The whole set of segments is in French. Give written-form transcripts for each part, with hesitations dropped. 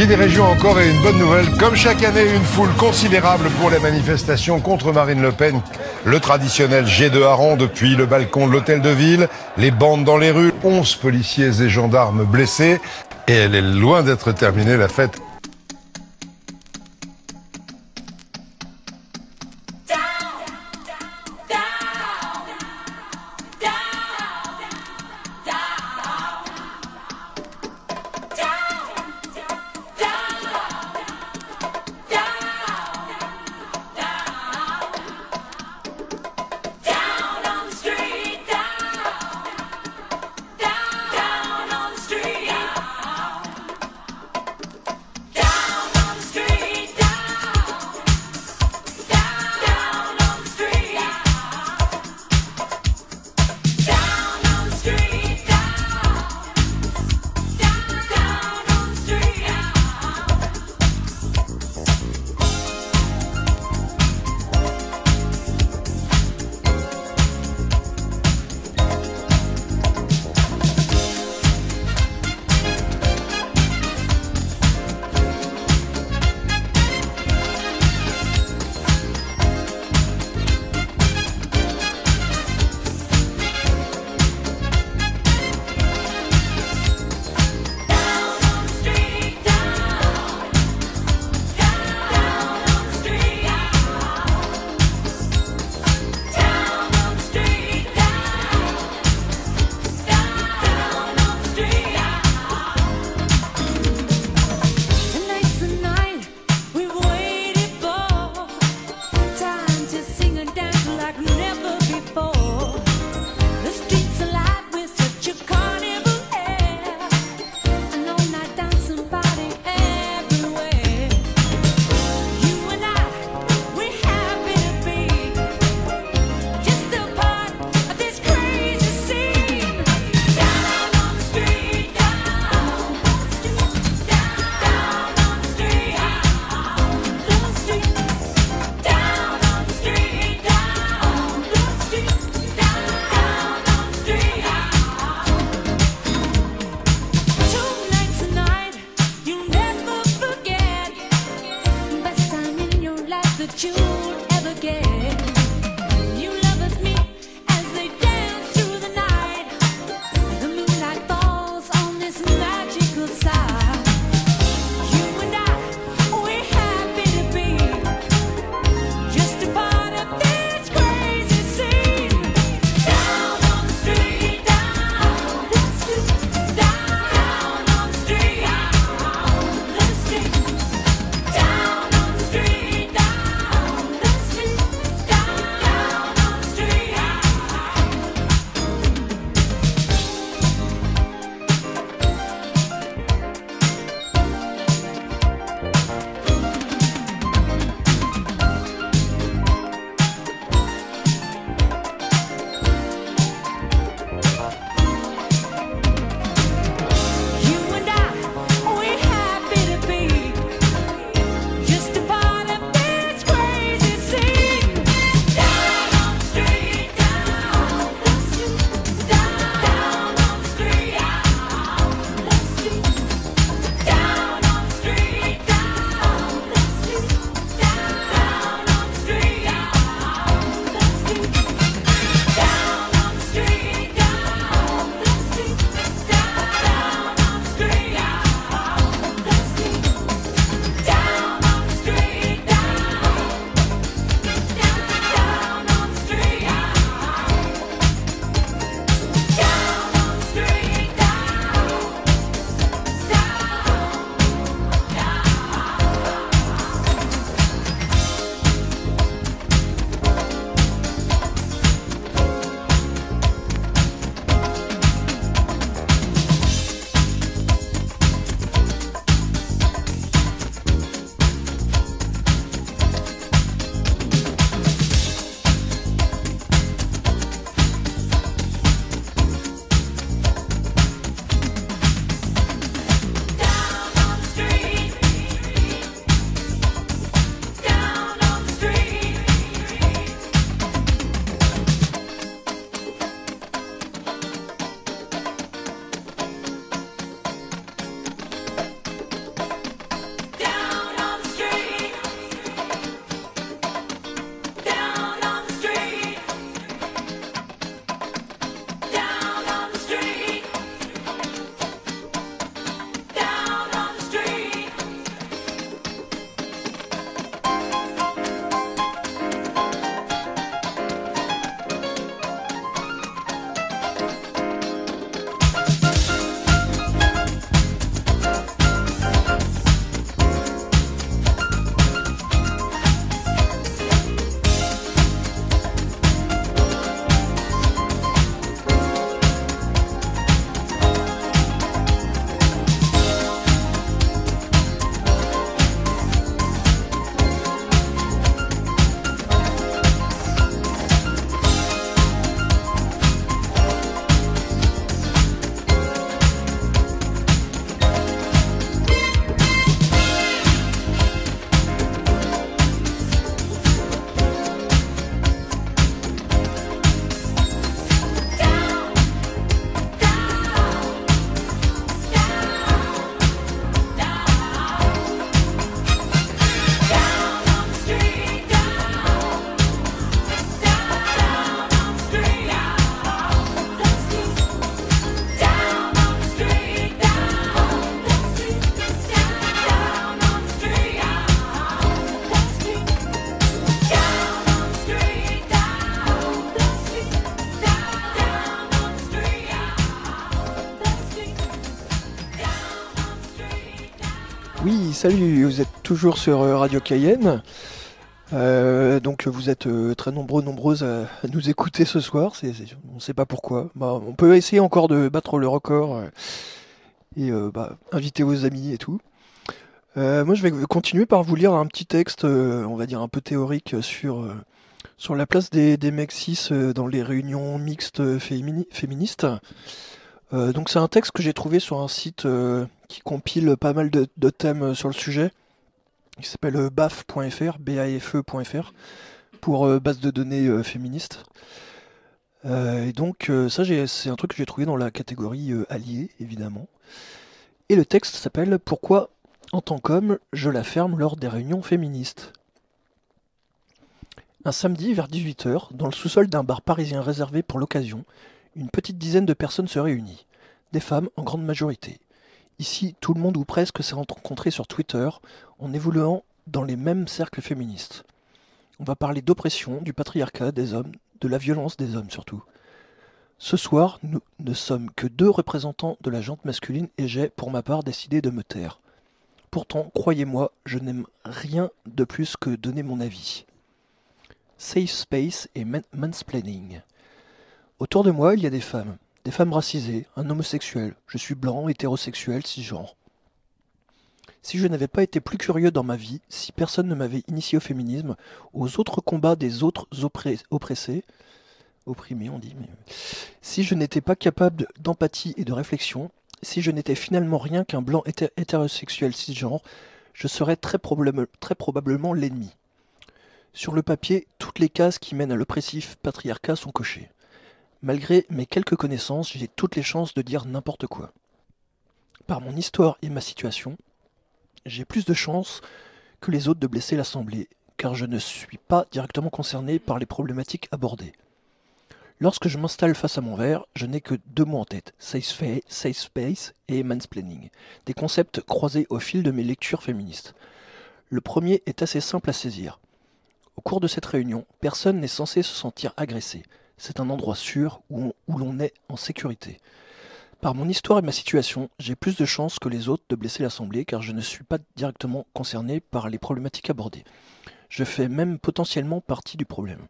des régions encore et une bonne nouvelle. Comme chaque année, une foule considérable pour les manifestations contre Marine Le Pen. Le traditionnel jet de hareng depuis le balcon de l'hôtel de ville, les bandes dans les rues, 11 policiers et gendarmes blessés. Et elle est loin d'être terminée, la fête. Oui, salut, vous êtes toujours sur Radio Cayenne. Donc vous êtes très nombreuses à nous écouter ce soir, on ne sait pas pourquoi. Bah, on peut essayer encore de battre le record et inviter vos amis et tout. Moi je vais continuer par vous lire un petit texte, on va dire un peu théorique sur la place des mecs cis dans les réunions mixtes féministes. Donc c'est un texte que j'ai trouvé sur un site qui compile pas mal de thèmes sur le sujet. Il s'appelle baf.fr, BAFE.fr, pour base de données féministe. Et donc ça c'est un truc que j'ai trouvé dans la catégorie alliés, évidemment. Et le texte s'appelle Pourquoi, en tant qu'homme, je la ferme lors des réunions féministes. Un samedi vers 18h, dans le sous-sol d'un bar parisien réservé pour l'occasion, une petite dizaine de personnes se réunit. Des femmes en grande majorité. Ici, tout le monde ou presque s'est rencontré sur Twitter en évoluant dans les mêmes cercles féministes. On va parler d'oppression, du patriarcat des hommes, de la violence des hommes surtout. Ce soir, nous ne sommes que 2 représentants de la gente masculine et j'ai, pour ma part, décidé de me taire. Pourtant, croyez-moi, je n'aime rien de plus que donner mon avis. Safe space et mansplaining. Autour de moi, il y a des femmes racisées, un homosexuel, je suis blanc, hétérosexuel, cisgenre. Si je n'avais pas été plus curieux dans ma vie, si personne ne m'avait initié au féminisme, aux autres combats des autres opprimés on dit, mais... si je n'étais pas capable d'empathie et de réflexion, si je n'étais finalement rien qu'un blanc hétérosexuel cisgenre, je serais très probablement l'ennemi. Sur le papier, toutes les cases qui mènent à l'oppressif patriarcat sont cochées. Malgré mes quelques connaissances, j'ai toutes les chances de dire n'importe quoi. Par mon histoire et ma situation, j'ai plus de chances que les autres de blesser l'Assemblée, car je ne suis pas directement concerné par les problématiques abordées. Lorsque je m'installe face à mon verre, je n'ai que 2 mots en tête, safe space et mansplaining, des concepts croisés au fil de mes lectures féministes. Le premier est assez simple à saisir. Au cours de cette réunion, personne n'est censé se sentir agressé. C'est un endroit sûr où l'on est en sécurité. Par mon histoire et ma situation, j'ai plus de chances que les autres de blesser l'Assemblée car je ne suis pas directement concerné par les problématiques abordées. Je fais même potentiellement partie du problème.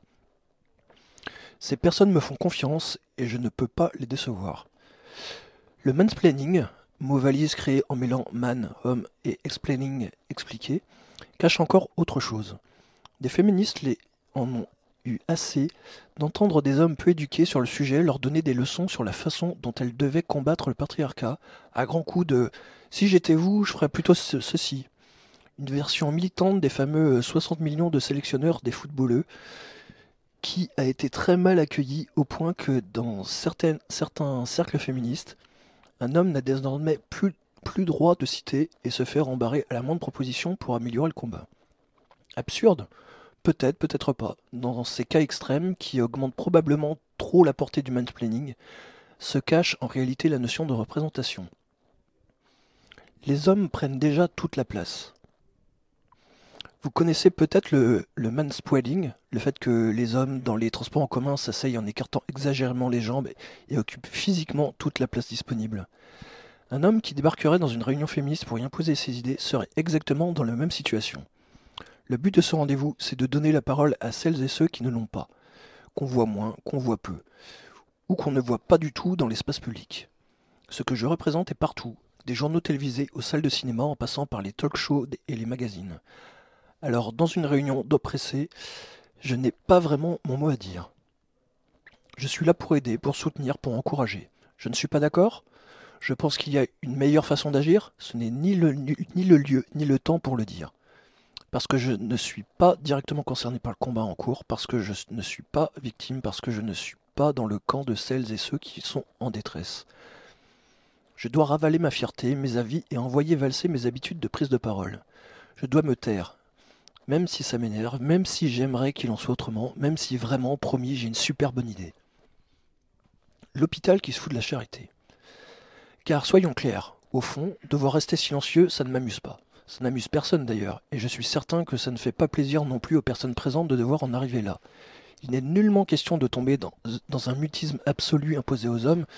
Ces personnes me font confiance et je ne peux pas les décevoir. Le mansplaining, mot valise créé en mêlant man, homme et explaining, expliquer, cache encore autre chose. Des féministes en ont eu assez d'entendre des hommes peu éduqués sur le sujet leur donner des leçons sur la façon dont elles devaient combattre le patriarcat, à grands coups de « si j'étais vous, je ferais plutôt ceci ». Une version militante des fameux 60 millions de sélectionneurs des footballeux qui a été très mal accueillie au point que dans certains cercles féministes, un homme n'a désormais plus droit de citer et se faire embarrer à la moindre proposition pour améliorer le combat. Absurde ? Peut-être, peut-être pas. Dans ces cas extrêmes, qui augmentent probablement trop la portée du mansplaining, se cache en réalité la notion de représentation. Les hommes prennent déjà toute la place. Vous connaissez peut-être le mansplaining, le fait que les hommes dans les transports en commun s'asseyent en écartant exagérément les jambes et occupent physiquement toute la place disponible. Un homme qui débarquerait dans une réunion féministe pour y imposer ses idées serait exactement dans la même situation. Le but de ce rendez-vous, c'est de donner la parole à celles et ceux qui ne l'ont pas, qu'on voit moins, qu'on voit peu, ou qu'on ne voit pas du tout dans l'espace public. Ce que je représente est partout, des journaux télévisés aux salles de cinéma en passant par les talk-shows et les magazines. Alors, dans une réunion d'oppressés, je n'ai pas vraiment mon mot à dire. Je suis là pour aider, pour soutenir, pour encourager. Je ne suis pas d'accord ? Je pense qu'il y a une meilleure façon d'agir ? Ce n'est ni le lieu, ni le temps pour le dire. Parce que je ne suis pas directement concerné par le combat en cours, parce que je ne suis pas victime, parce que je ne suis pas dans le camp de celles et ceux qui sont en détresse. Je dois ravaler ma fierté, mes avis et envoyer valser mes habitudes de prise de parole. Je dois me taire, même si ça m'énerve, même si j'aimerais qu'il en soit autrement, même si vraiment, promis, j'ai une super bonne idée. L'hôpital qui se fout de la charité. Car soyons clairs, au fond, devoir rester silencieux, ça ne m'amuse pas. Ça n'amuse personne d'ailleurs, et je suis certain que ça ne fait pas plaisir non plus aux personnes présentes de devoir en arriver là. Il n'est nullement question de tomber dans un mutisme absolu imposé aux hommes,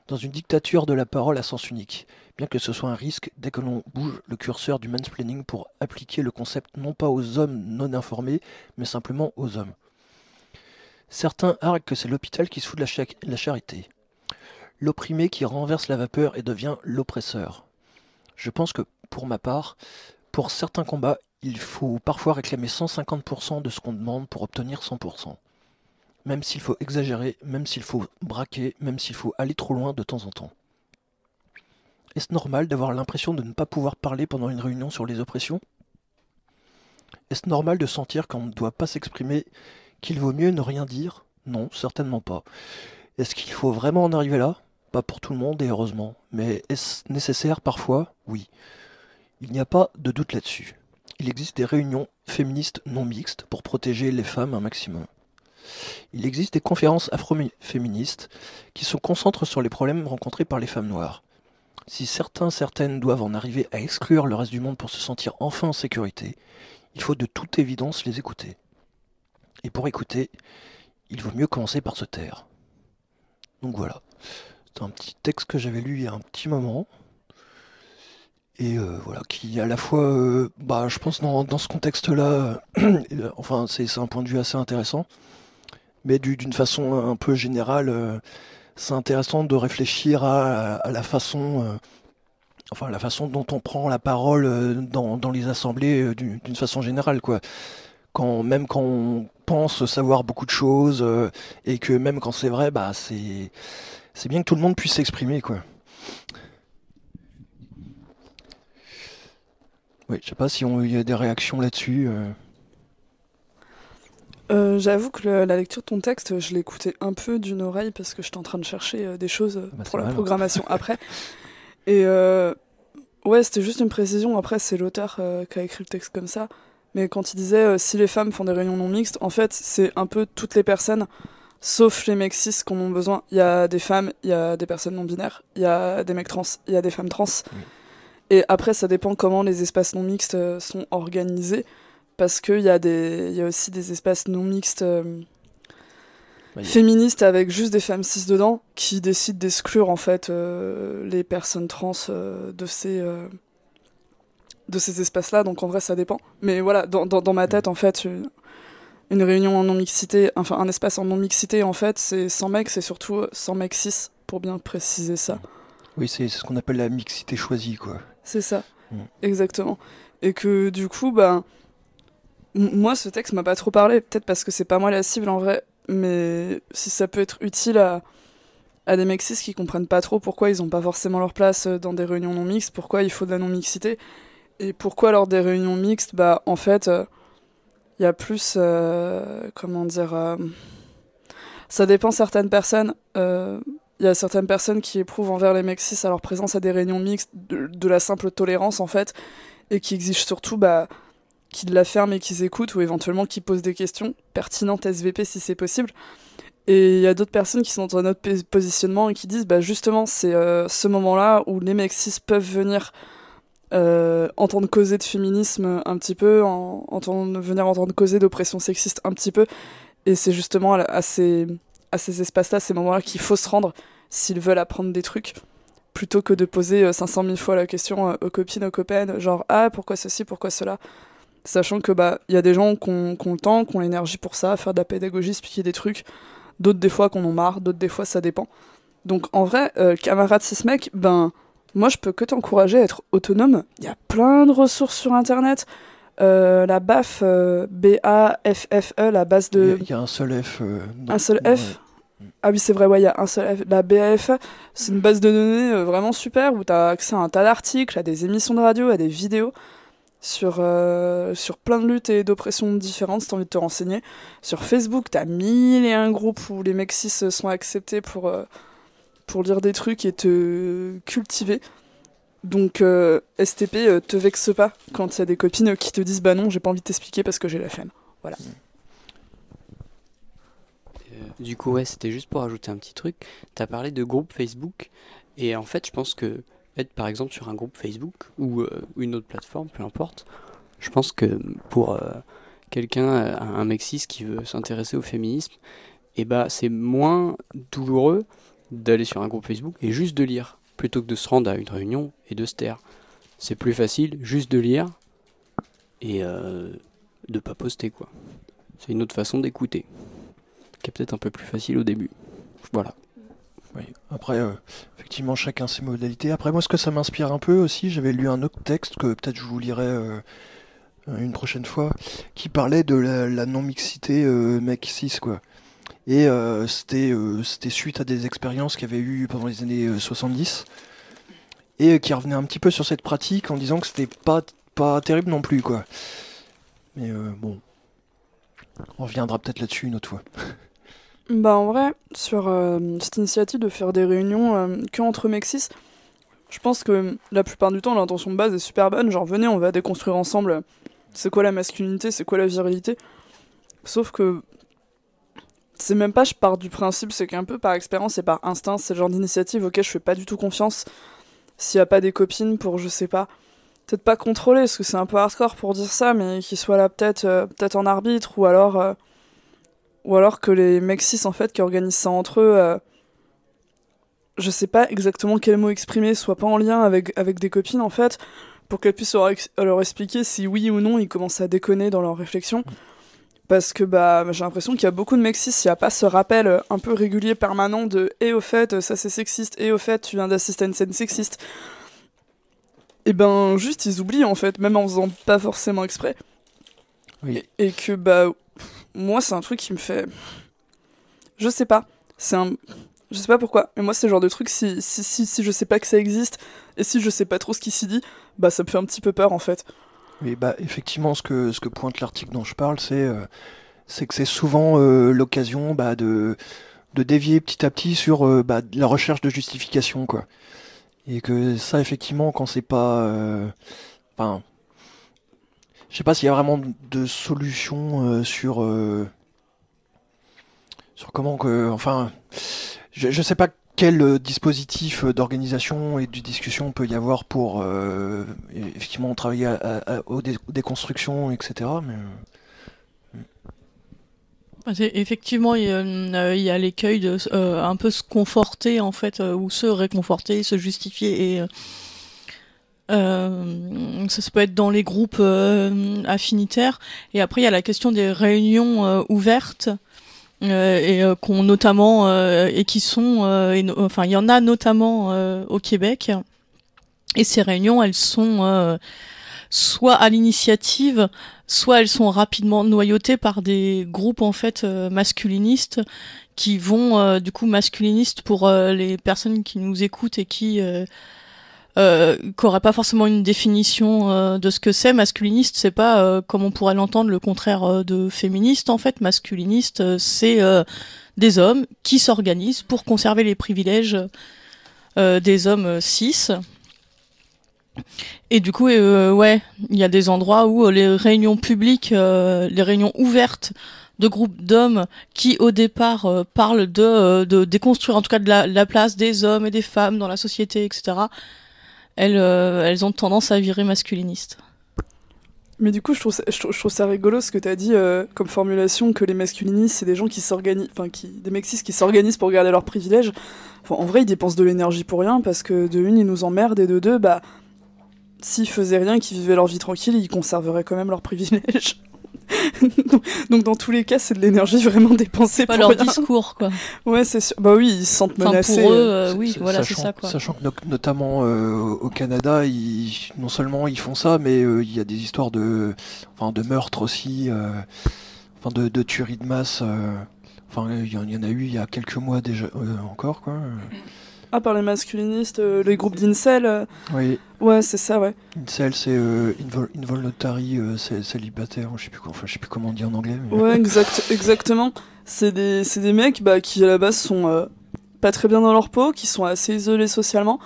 dans une dictature de la parole à sens unique, bien que ce soit un risque dès que l'on bouge le curseur du mansplaining pour appliquer le concept non pas aux hommes non informés, mais simplement aux hommes. Certains arguent que c'est l'hôpital qui se fout de la charité. L'opprimé qui renverse la vapeur et devient l'oppresseur. Je pense que, pour ma part, pour certains combats, il faut parfois réclamer 150% de ce qu'on demande pour obtenir 100%. Même s'il faut exagérer, même s'il faut braquer, même s'il faut aller trop loin de temps en temps. Est-ce normal d'avoir l'impression de ne pas pouvoir parler pendant une réunion sur les oppressions ? Est-ce normal de sentir qu'on ne doit pas s'exprimer, qu'il vaut mieux ne rien dire ? Non, certainement pas. Est-ce qu'il faut vraiment en arriver là ? Pas pour tout le monde et heureusement, mais est-ce nécessaire parfois ? Oui. Il n'y a pas de doute là-dessus. Il existe des réunions féministes non mixtes pour protéger les femmes un maximum. Il existe des conférences afro-féministes qui se concentrent sur les problèmes rencontrés par les femmes noires. Si certaines doivent en arriver à exclure le reste du monde pour se sentir enfin en sécurité, il faut de toute évidence les écouter. Et pour écouter, il vaut mieux commencer par se taire. Donc voilà. C'est un petit texte que j'avais lu il y a un petit moment. Et voilà, qui à la fois, je pense dans ce contexte-là, enfin c'est un point de vue assez intéressant, mais d'une façon un peu générale, c'est intéressant de réfléchir à la façon, la façon dont on prend la parole dans les assemblées d'une façon générale, quoi. Même quand on pense savoir beaucoup de choses, et que même quand c'est vrai, c'est bien que tout le monde puisse s'exprimer, quoi. Oui, je sais pas si il y a des réactions là-dessus. J'avoue que la lecture de ton texte, je l'ai écouté un peu d'une oreille parce que j'étais en train de chercher des choses pour la programmation après. Et ouais, c'était juste une précision. Après, c'est l'auteur qui a écrit le texte comme ça. Mais quand il disait si les femmes font des réunions non mixtes, en fait, c'est un peu toutes les personnes, sauf les mecs cis qu'on a besoin. Il y a des femmes, il y a des personnes non binaires, il y a des mecs trans, il y a des femmes trans. Oui. Et après, ça dépend comment les espaces non mixtes sont organisés, parce qu'il y a aussi des espaces non mixtes féministes avec juste des femmes cis dedans, qui décident d'exclure en fait les personnes trans de ces espaces-là. Donc en vrai, ça dépend. Mais voilà, dans ma tête, en fait, une réunion en non-mixité, enfin un espace en non-mixité, en fait, c'est 100 mecs, c'est surtout 100 mecs cis, pour bien préciser ça. Oui, c'est ce qu'on appelle la mixité choisie, quoi. C'est ça, exactement. Et que du coup, moi, ce texte m'a pas trop parlé, peut-être parce que c'est pas moi la cible en vrai, mais si ça peut être utile à des mecs cis qui comprennent pas trop pourquoi ils ont pas forcément leur place dans des réunions non mixtes, pourquoi il faut de la non-mixité, et pourquoi lors des réunions mixtes, en fait, il y a plus, ça dépend certaines personnes. Il y a certaines personnes qui éprouvent envers les mecs cis à leur présence à des réunions mixtes de la simple tolérance, en fait, et qui exigent surtout qu'ils la ferment et qu'ils écoutent, ou éventuellement qu'ils posent des questions pertinentes SVP si c'est possible. Et il y a d'autres personnes qui sont dans un autre positionnement et qui disent justement c'est ce moment-là où les mecs cis peuvent venir entendre causer de féminisme un petit peu, venir entendre causer d'oppression sexiste un petit peu, et c'est justement à ces espaces-là, ces moments-là qu'il faut se rendre s'ils veulent apprendre des trucs, plutôt que de poser 500 000 fois la question aux copines, aux copains, genre « Ah, pourquoi ceci, pourquoi cela ?» Sachant que y a des gens qui ont le temps, qui ont l'énergie pour ça, faire de la pédagogie, expliquer des trucs, d'autres des fois qu'on en marre, d'autres des fois ça dépend. Donc en vrai, camarade cis-mec, moi je peux que t'encourager à être autonome. Il y a plein de ressources sur internet. La BAF, B-A-F-F-E, la base de... Il y a un seul F. Un seul F. Ah oui, c'est vrai, il y a un seul F. La BAF, c'est une base de données vraiment super où t'as accès à un tas d'articles, à des émissions de radio, à des vidéos sur plein de luttes et d'oppressions différentes si t'as envie de te renseigner. Sur Facebook, t'as 1001 groupes où les mecs cis sont acceptés pour lire des trucs et te cultiver. Donc STP, te vexe pas quand il y a des copines qui te disent non, j'ai pas envie de t'expliquer parce que j'ai la flemme. Voilà. Du coup, ouais, c'était juste pour ajouter un petit truc. T'as parlé de groupe Facebook, et en fait, je pense que être par exemple sur un groupe Facebook ou une autre plateforme, peu importe, je pense que pour quelqu'un, un mec cis qui veut s'intéresser au féminisme, c'est moins douloureux d'aller sur un groupe Facebook et juste de lire, plutôt que de se rendre à une réunion et de se taire. C'est plus facile juste de lire et de pas poster, quoi. C'est une autre façon d'écouter, qui est peut-être un peu plus facile au début. Voilà. Oui. Après, effectivement, chacun ses modalités. Après, moi, ce que ça m'inspire un peu aussi, j'avais lu un autre texte que peut-être je vous lirai une prochaine fois, qui parlait de la non-mixité mec-cis, quoi. Et c'était suite à des expériences qu'il y avait eu pendant les années 70, et qui revenait un petit peu sur cette pratique en disant que c'était pas terrible non plus, quoi. Mais bon, on reviendra peut-être là-dessus une autre fois. Bah en vrai, sur cette initiative de faire des réunions que entre mecs cis, je pense que la plupart du temps l'intention de base est super bonne, genre venez on va déconstruire ensemble c'est quoi la masculinité, c'est quoi la virilité. Sauf que c'est même pas je pars du principe, c'est qu'un peu par expérience et par instinct, c'est le genre d'initiative auquel je fais pas du tout confiance s'il y a pas des copines pour, je sais pas, peut-être pas contrôler, parce que c'est un peu hardcore pour dire ça, mais qui soient là peut-être en arbitre, ou alors que les mecs cis en fait qui organisent ça entre eux, je sais pas exactement quel mot exprimer, soit pas en lien avec des copines en fait, pour qu'elles puissent leur expliquer si oui ou non ils commencent à déconner dans leurs réflexions. Parce que bah j'ai l'impression qu'il y a beaucoup de mecs cis, il n'y a pas ce rappel un peu régulier permanent de « et au fait ça c'est sexiste, et au fait tu viens d'assister à une scène sexiste ». Et ben juste ils oublient en fait, même en faisant pas forcément exprès. Oui. Et que bah moi c'est un truc qui me fait... Je sais pas, je sais pas pourquoi, mais moi c'est le genre de truc, si je sais pas que ça existe, et si je sais pas trop ce qui s'y dit, bah ça me fait un petit peu peur en fait. Oui, bah effectivement, ce que pointe l'article dont je parle, c'est que c'est souvent l'occasion de dévier petit à petit sur la recherche de justification, quoi. Et que ça, effectivement, quand c'est pas... Enfin... je sais pas s'il y a vraiment de solution sur comment que... Enfin... Je sais pas quel dispositif d'organisation et de discussion peut y avoir pour effectivement travailler aux déconstructions, etc. Mais... Effectivement, il y a l'écueil de un peu se conforter en fait, ou se réconforter, se justifier, et ça peut être dans les groupes affinitaires. Et après, il y a la question des réunions ouvertes. Qu'on notamment et qui sont enfin il y en a notamment au Québec, et ces réunions elles sont soit à l'initiative, soit elles sont rapidement noyautées par des groupes en fait masculinistes qui vont du coup masculinistes pour les personnes qui nous écoutent et qui n'auraient pas forcément une définition de ce que c'est. Masculiniste, c'est pas comme on pourrait l'entendre le contraire de féministe. En fait, masculiniste, c'est des hommes qui s'organisent pour conserver les privilèges des hommes cis. Et du coup, ouais, il y a des endroits où les réunions publiques, les réunions ouvertes de groupes d'hommes qui au départ parlent de déconstruire en tout cas de la place des hommes et des femmes dans la société, etc. Elles ont tendance à virer masculinistes. Mais du coup, je trouve ça rigolo ce que t'as dit comme formulation, que les masculinistes, c'est des gens qui s'organisent, enfin, des mecs cis qui s'organisent pour garder leurs privilèges. Enfin, en vrai, ils dépensent de l'énergie pour rien, parce que de une, ils nous emmerdent, et de deux, bah, s'ils faisaient rien, qu'ils vivaient leur vie tranquille, ils conserveraient quand même leurs privilèges. Donc dans tous les cas, c'est de l'énergie vraiment dépensée pas pour leur rien. discours, quoi. Ouais, c'est sûr. Bah oui, ils se sentent menacés. Pour eux, oui, voilà, c'est ça, quoi. Sachant que notamment au Canada, non seulement ils font ça, mais il y a des histoires de meurtres aussi, de tueries de masse. Il y en a eu il y a quelques mois déjà encore, quoi. Ah, par les masculinistes, les groupes d'incel. Oui. Ouais, c'est ça, ouais. Incel, c'est involuntary célibataire, je sais plus comment on dit en anglais. Mais... Ouais, exactement. C'est des mecs qui à la base sont pas très bien dans leur peau, qui sont assez isolés socialement,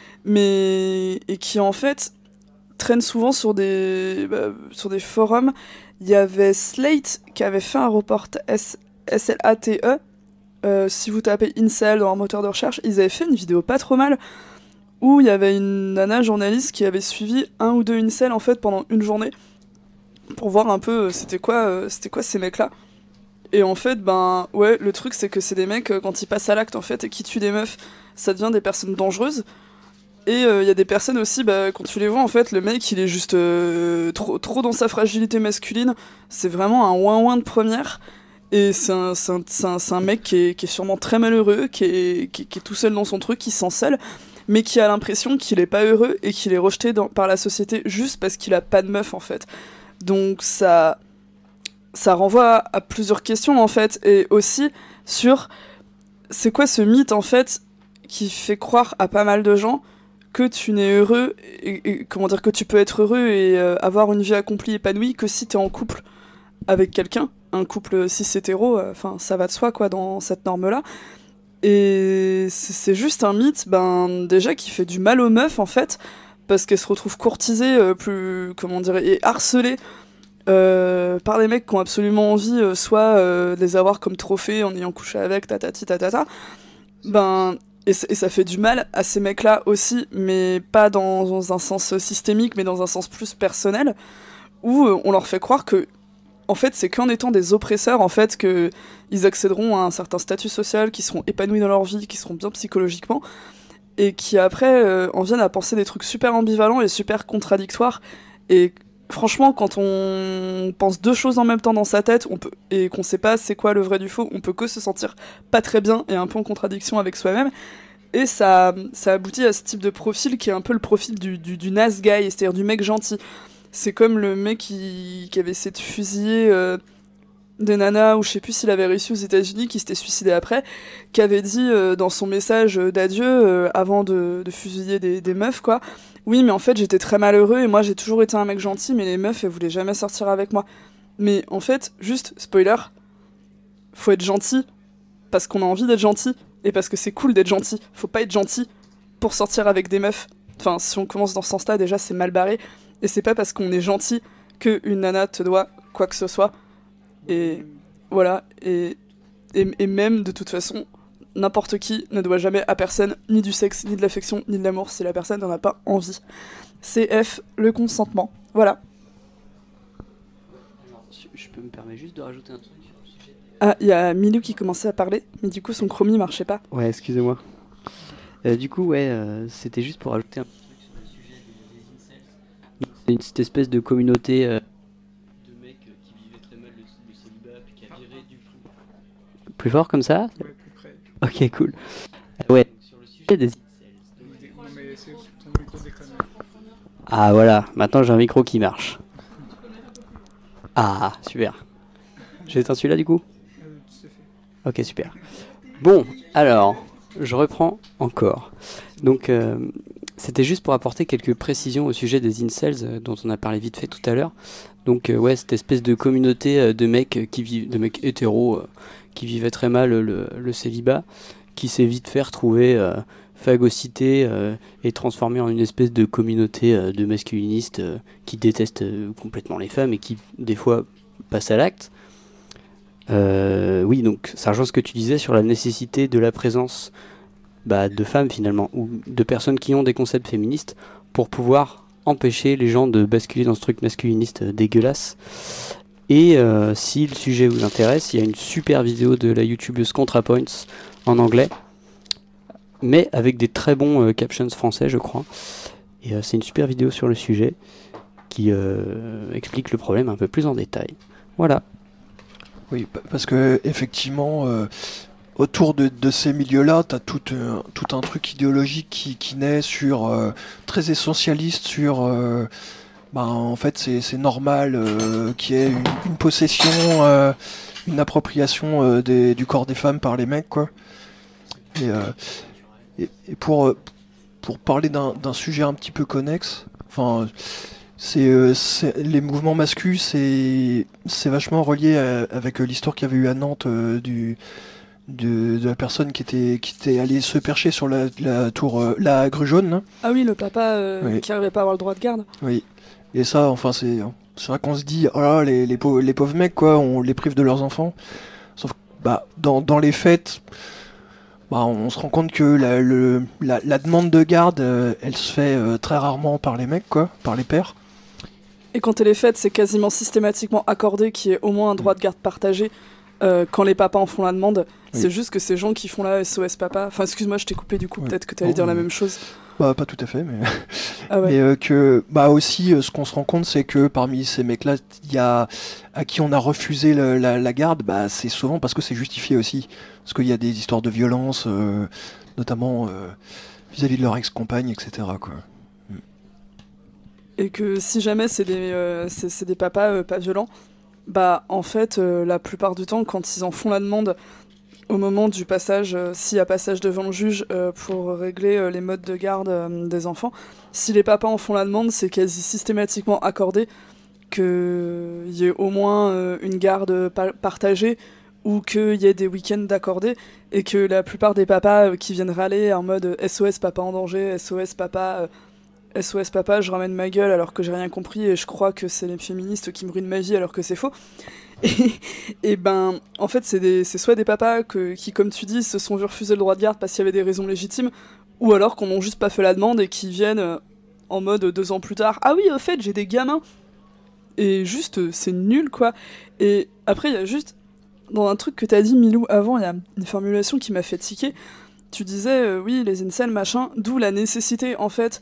et qui en fait traînent souvent sur des forums. Il y avait Slate qui avait fait un reportage, SLATE. Si vous tapez incel dans un moteur de recherche, ils avaient fait une vidéo pas trop mal où il y avait une nana journaliste qui avait suivi un ou deux incels en fait pendant une journée pour voir un peu c'était quoi ces mecs-là. Et en fait, ben ouais, le truc c'est que c'est des mecs, quand ils passent à l'acte en fait et qui tuent des meufs, ça devient des personnes dangereuses. Et il y a des personnes aussi, quand tu les vois en fait, le mec il est juste trop dans sa fragilité masculine, c'est vraiment un ouin-ouin de première. Et c'est un mec qui est sûrement très malheureux, qui est tout seul dans son truc, qui se sent seul, mais qui a l'impression qu'il est pas heureux et qu'il est rejeté par la société juste parce qu'il a pas de meuf en fait. Donc ça renvoie à plusieurs questions en fait, et aussi sur c'est quoi ce mythe en fait qui fait croire à pas mal de gens que tu n'es heureux et comment dire, que tu peux être heureux et avoir une vie accomplie, épanouie que si t'es en couple avec quelqu'un, un couple cis-hétéro, ça va de soi quoi dans cette norme-là. Et c'est juste un mythe, déjà qui fait du mal aux meufs en fait, parce qu'elles se retrouvent courtisées, et harcelées par des mecs qui ont absolument envie, soit de les avoir comme trophée en ayant couché avec, tatati tatata. Et ça fait du mal à ces mecs-là aussi, mais pas dans un sens systémique, mais dans un sens plus personnel, où on leur fait croire que en fait, c'est qu'en étant des oppresseurs, en fait, qu'ils accéderont à un certain statut social, qu'ils seront épanouis dans leur vie, qu'ils seront bien psychologiquement, et qui après en viennent à penser des trucs super ambivalents et super contradictoires. Et franchement, quand on pense deux choses en même temps dans sa tête, et qu'on sait pas c'est quoi le vrai du faux, on peut que se sentir pas très bien et un peu en contradiction avec soi-même. Et ça aboutit à ce type de profil qui est un peu le profil du nice guy, c'est-à-dire du mec gentil. C'est comme le mec qui avait essayé de fusiller des nanas, ou je sais plus s'il avait réussi aux États-Unis, qui s'était suicidé après, qui avait dit dans son message d'adieu, avant de fusiller des meufs, quoi. Oui, mais en fait, j'étais très malheureux et moi, j'ai toujours été un mec gentil, mais les meufs, elles voulaient jamais sortir avec moi. Mais en fait, juste, spoiler, faut être gentil parce qu'on a envie d'être gentil et parce que c'est cool d'être gentil. Faut pas être gentil pour sortir avec des meufs. Enfin, si on commence dans ce sens-là, déjà, c'est mal barré. Et c'est pas parce qu'on est gentil qu'une nana te doit quoi que ce soit. Et voilà. Et même, de toute façon, n'importe qui ne doit jamais à personne ni du sexe, ni de l'affection, ni de l'amour si la personne n'en a pas envie. CF, le consentement. Voilà. Alors, je peux me permettre juste de rajouter un truc sur le sujet. Ah, il y a Milou qui commençait à parler, mais du coup son chromie marchait pas. Ouais, excusez-moi. Du coup, c'était juste pour rajouter un petit truc sur le sujet des incels. Cette espèce de communauté de mecs qui vivaient très mal le célibat, puis qui a viré du coup. Plus fort comme ça ? Ouais, plus près. Ok, cool. Ouais, sur le sujet des incels. Non mais c'est ton micro déconne. Ah voilà, maintenant j'ai un micro qui marche. Ah, super. J'ai éteint celui-là du coup ? Tout à fait. Ok, super. Bon, alors, je reprends encore. Donc, c'était juste pour apporter quelques précisions au sujet des incels dont on a parlé vite fait tout à l'heure. Donc, cette espèce de communauté de mecs de mecs hétéros qui vivaient très mal le célibat, qui s'est vite fait retrouver phagocyté et transformé en une espèce de communauté de masculinistes qui détestent complètement les femmes et qui, des fois, passent à l'acte. Oui, donc ça rejoint ce que tu disais sur la nécessité de la présence de femmes finalement, ou de personnes qui ont des concepts féministes pour pouvoir empêcher les gens de basculer dans ce truc masculiniste dégueulasse. Et si le sujet vous intéresse, il y a une super vidéo de la youtubeuse ContraPoints en anglais, mais avec des très bons captions français je crois. Et c'est une super vidéo sur le sujet qui explique le problème un peu plus en détail. Voilà. Oui, parce que effectivement, autour de ces milieux-là, t'as tout un truc idéologique qui naît sur très essentialiste sur en fait c'est normal qu'il y ait une possession, une appropriation du corps des femmes par les mecs, quoi. Et pour parler d'un sujet un petit peu connexe, enfin. Les mouvements masculins, c'est vachement relié avec l'histoire qu'il y avait eu à Nantes de la personne qui était allée se percher sur la tour, la grue jaune. Là. Ah oui, le papa Oui. qui n'arrivait pas à avoir le droit de garde. Oui. Et ça, enfin, c'est vrai qu'on se dit, oh là, les pauvres mecs, quoi, on les prive de leurs enfants. Sauf que, dans les faits, on se rend compte que la demande de garde, elle se fait très rarement par les mecs, quoi, par les pères. Et quand elle est faite, c'est quasiment systématiquement accordé qu'il y ait au moins un droit de garde partagé quand les papas en font la demande. Oui. C'est juste que ces gens qui font la SOS papa... Enfin, excuse-moi, je t'ai coupé du coup, Oui. peut-être que t'allais dire la même chose. Bah, pas tout à fait, mais... Ah ouais. Mais que, bah aussi, ce qu'on se rend compte, c'est que parmi ces mecs-là, il y a à qui on a refusé la garde, bah c'est souvent parce que c'est justifié aussi, parce qu'il y a des histoires de violence, notamment vis-à-vis de leur ex-compagne, etc. quoi. Et que si jamais c'est des papas pas violents, bah en fait, la plupart du temps, quand ils en font la demande au moment du passage, s'il y a passage devant le juge pour régler les modes de garde des enfants, si les papas en font la demande, c'est quasi systématiquement accordé qu'il y ait au moins une garde partagée ou qu'il y ait des week-ends d'accordés, et que la plupart des papas qui viennent râler en mode SOS papa en danger, SOS papa, je ramène ma gueule alors que j'ai rien compris et je crois que c'est les féministes qui me ruinent ma vie alors que c'est faux. Et ben, en fait, c'est soit des papas qui, comme tu dis, se sont vus refuser le droit de garde parce qu'il y avait des raisons légitimes, ou alors qu'on n'ont juste pas fait la demande et qui viennent en mode 2 ans plus tard. Ah oui, au fait, j'ai des gamins. Et juste, c'est nul, quoi. Et après, il y a juste, dans un truc que t'as dit, Milou, avant, il y a une formulation qui m'a fait tiquer. Tu disais, oui, les incels, machin, d'où la nécessité, en fait,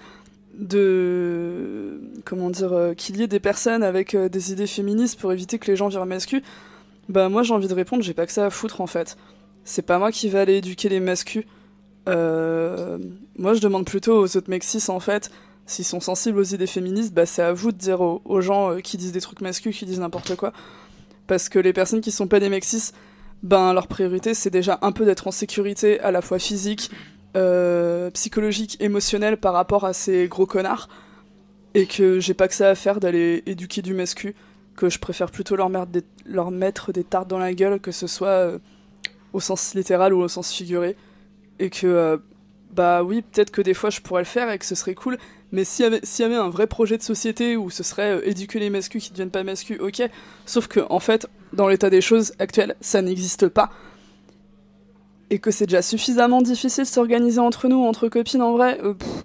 qu'il y ait des personnes avec des idées féministes pour éviter que les gens virent mascus. Bah moi j'ai envie de répondre, j'ai pas que ça à foutre en fait. C'est pas moi qui vais aller éduquer les mascus. Moi je demande plutôt aux autres mecs cis en fait, s'ils sont sensibles aux idées féministes, bah c'est à vous de dire aux gens qui disent des trucs mascus, qui disent n'importe quoi. Parce que les personnes qui sont pas des mecs cis, ben leur priorité c'est déjà un peu d'être en sécurité à la fois physique, psychologique, émotionnel par rapport à ces gros connards, et que j'ai pas que ça à faire d'aller éduquer du mascu, que je préfère plutôt leur mettre des tartes dans la gueule, que ce soit au sens littéral ou au sens figuré, et que bah oui, peut-être que des fois je pourrais le faire et que ce serait cool, mais s'il y avait un vrai projet de société où ce serait éduquer les mascus qui deviennent pas mascus, ok, sauf que en fait dans l'état des choses actuelles ça n'existe pas, et que c'est déjà suffisamment difficile de s'organiser entre nous, entre copines en vrai.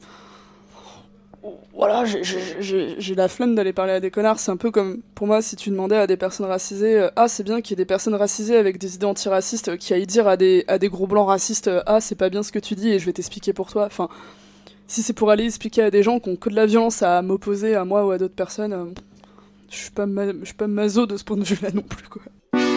Voilà, j'ai la flemme d'aller parler à des connards. C'est un peu comme, pour moi, si tu demandais à des personnes racisées, c'est bien qu'il y ait des personnes racisées avec des idées antiracistes qui aillent dire à des gros blancs racistes, c'est pas bien ce que tu dis et je vais t'expliquer pour toi. Enfin, si c'est pour aller expliquer à des gens qui ont que de la violence à m'opposer à moi ou à d'autres personnes, je suis pas maso de ce point de vue-là non plus, quoi.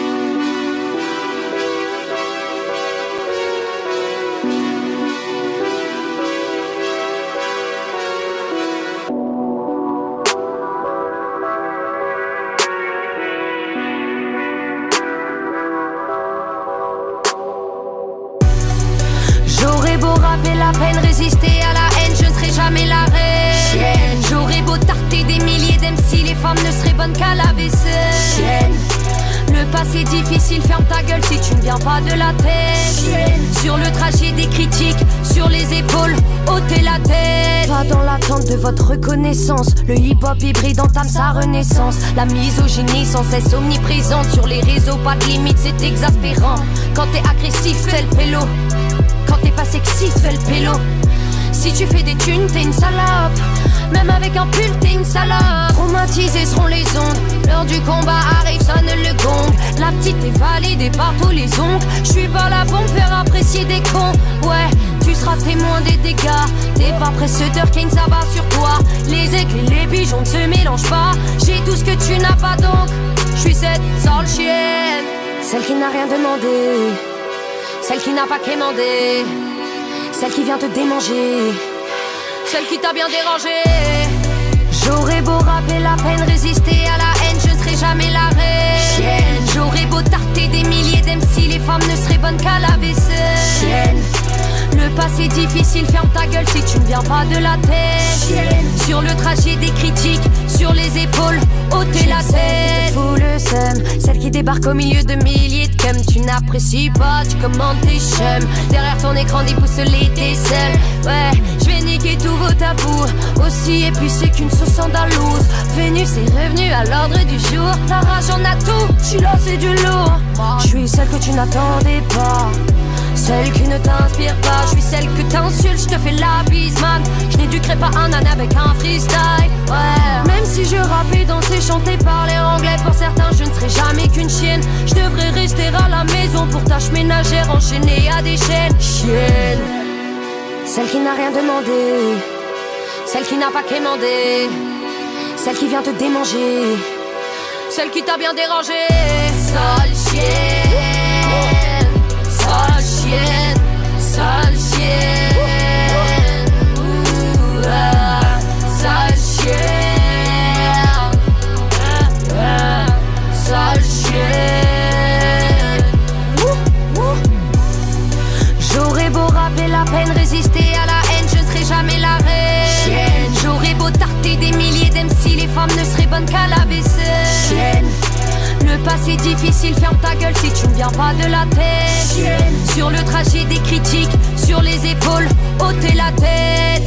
La peine, résister à la haine, je ne serai jamais la reine. J'aurais beau tarter des milliers d'MC, les femmes ne seraient bonnes qu'à la vaisselle. Le passé difficile, ferme ta gueule si tu ne viens pas de la tête. Sur le trajet des critiques, sur les épaules, ôtez la tête. Pas dans l'attente de votre reconnaissance, le hip-hop hybride entame sa renaissance. La misogynie sans cesse omniprésente, sur les réseaux pas de limite, c'est exaspérant. Quand t'es agressif, fais le pélo. Quand t'es pas sexy, fais le pélo. Si tu fais des thunes, t'es une salope. Même avec un pull, t'es une salope. Traumatisés seront les ondes. L'heure du combat arrive, sonne le gong. La petite est validée par tous les ongles. J'suis pas là pour me faire apprécier des cons. Ouais, tu seras témoin des dégâts. T'es pas précédeur, Kane, ça va sur toi. Les aigles et les pigeons ne se mélangent pas. J'ai tout ce que tu n'as pas donc. J'suis cette sale chienne, celle qui n'a rien demandé, celle qui n'a pas quémandé, celle qui vient te démanger, celle qui t'a bien dérangé. J'aurais beau rapper la peine, résister à la haine, je ne serai jamais la reine. J'aurais beau tarter des milliers d'MC, les femmes ne seraient bonnes qu'à la vaisselle. Le passé difficile, ferme ta gueule si tu ne viens pas de la tête. Sur le trajet des critiques, sur les épaules, ôtez la tête. Fous le seum, celle qui débarque au milieu de milliers de cums. Tu n'apprécies pas, tu commandes tes chums. Derrière ton écran déboussolé, t'es seul. Ouais, je vais niquer tous vos tabous. Aussi épicé qu'une sauce andalouse. Vénus est revenue à l'ordre du jour. La rage en a tout, je suis là c'est du lourd. Je suis celle que tu n'attendais pas, celle qui ne t'inspire pas. Je suis celle que t'insultes, je te fais la bise man. Je n'éduquerai serais pas un âne avec un freestyle. Ouais. Même si je rappe et dansais, chantais, parler anglais, pour certains je ne serais jamais qu'une chienne. Je devrais rester à la maison pour tâches ménagères, enchaînées à des chaînes. Chienne, celle qui n'a rien demandé, celle qui n'a pas quémandé, celle qui vient te démanger, celle qui t'a bien dérangé. Sale chienne, sale chienne, sale chienne. Ouh, sale chienne, sale chienne. J'aurais beau rapper la peine, résister à la haine, je ne serai jamais la reine. J'aurais beau tarter des milliers d'MC, les femmes ne seraient bonnes qu'à la vaisselle. Le passé difficile, ferme ta gueule si tu ne viens pas de la tête. Sur le trajet des critiques, sur les épaules, ôtez la tête.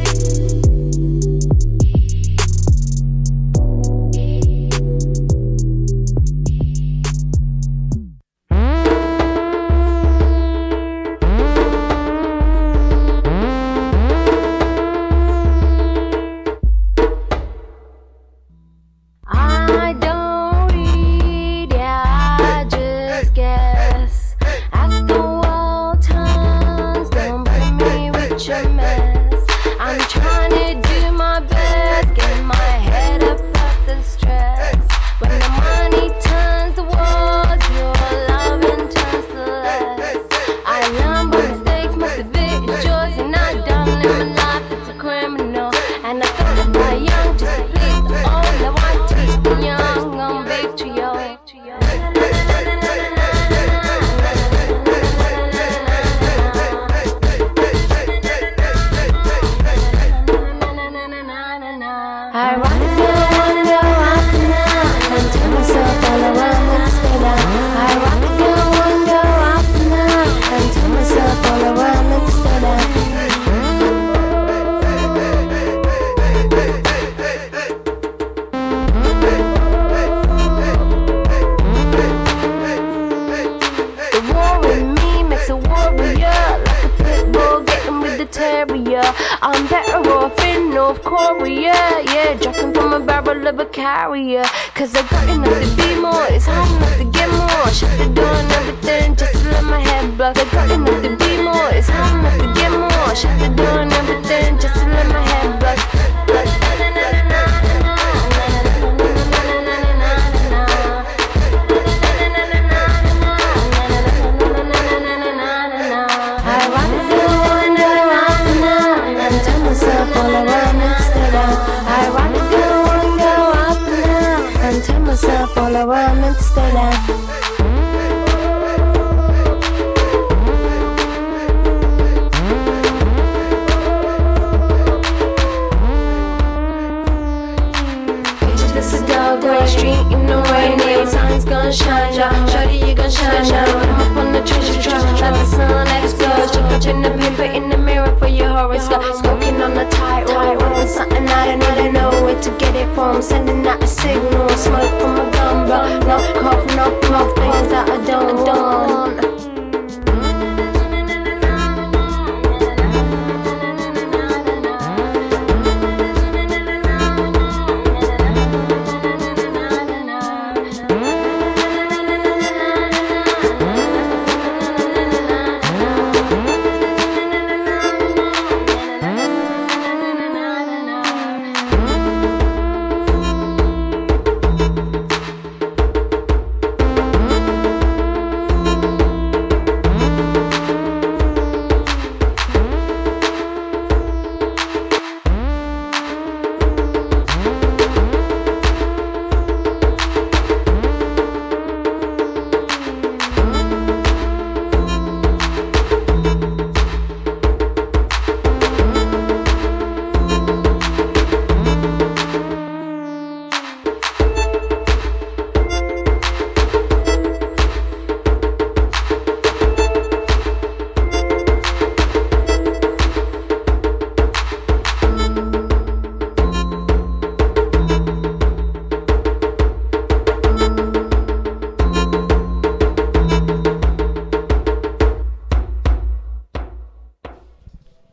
I'm better off in North Korea, yeah, dropping from a barrel of a carrier. Cause I got enough to be more, it's hard enough to get more. Shut the door and everything just to let my head block. I got enough to be more, it's hard enough to get more. Shut the door and everything just to let my head block. All around instead of I want to go and go up now and tell myself all around instead of street in the rain, the sun's gonna shine, shawty you gon' shine, I'm up on the treasure trap, let the sun explode. You're watching the paper in the mirror for your horoscope, smoking on the tightrope, rolling something I don't even know where to get it from, sending out a signal, smoke from a gun, but no cough, things that I don't